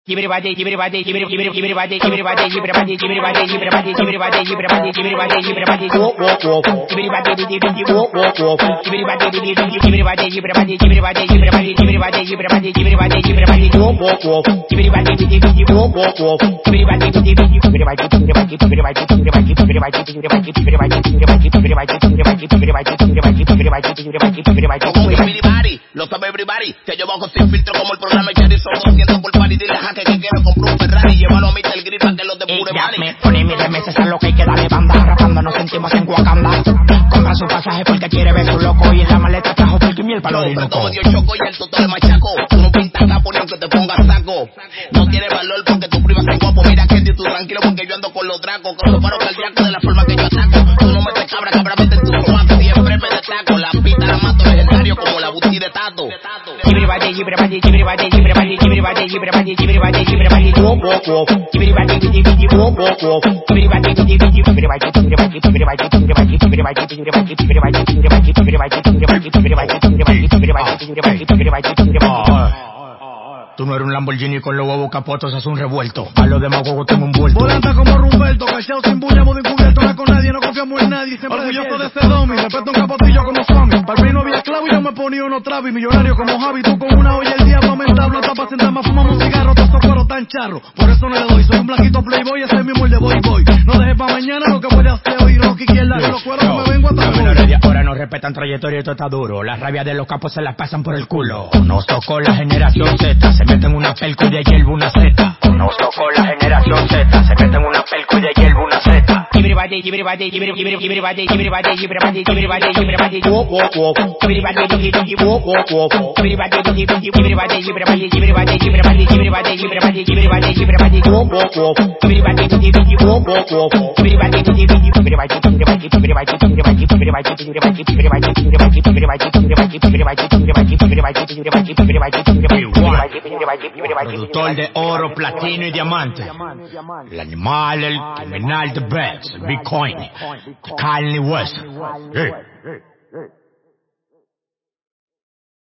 Lo sabe everybody, que yo bajo sin filtro como el programa Cherry son 200 por party. Dile a Jaque que quiero comprar un Ferrari, llévalo a Mr. Grip para que los depure money. Me pone mis remesas a lo que hay que darle banda, rapando nos sentimos en Wakanda. Compra su pasaje porque quiere ver su loco y en la maleta trajo pique y miel para los todo dio choco y el total machaco. Tú no pintas capo ni aunque te pongas saco. No tiene valor porque tu prima se guapo. Mira que tú tranquilo porque yo ando con los dracos. Con los paros cardíacos de la forma que yo ataco. Tú no metes cabra mete en tu sobaco. Siempre me destaco, la pita la mato legendario como la buti de Tato. Tú no eres un Lamborghini con los huevos capotos, es un revuelto. A los demás huevos tengo un vuelto. Volanta como Rumberto, callado sin bulla, modo encubierto, no con nadie, no confiamos en nadie. Siempre orgulloso de ese domi, respeto un capotillo como Swami. Para mí no había esclavo y yo me ponía uno travi. Millonario como Javi, tú con una olla el diablo aumentable. No está para sentar más, fumamos cigarros, todos esos cueros tan charros. Por eso no le doy, soy un blanquito playboy, ese mismo el de boy. No dejes para mañana lo que puede hacer hoy, Rocky izquierda, que los cueros que me vengo hasta los menores de ahora no respetan trayectoria y esto está duro. Las rabias de los capos se las pasan por el culo. Nos tocó la generación Z, se meten una pelco y de hierba una Z. Nos tocó la generación Z, se meten una pelco y de hierba una Z. Productor de oro, platino y diamante. El animal, el criminal de Bex, el Bitcoin, el Kanye West.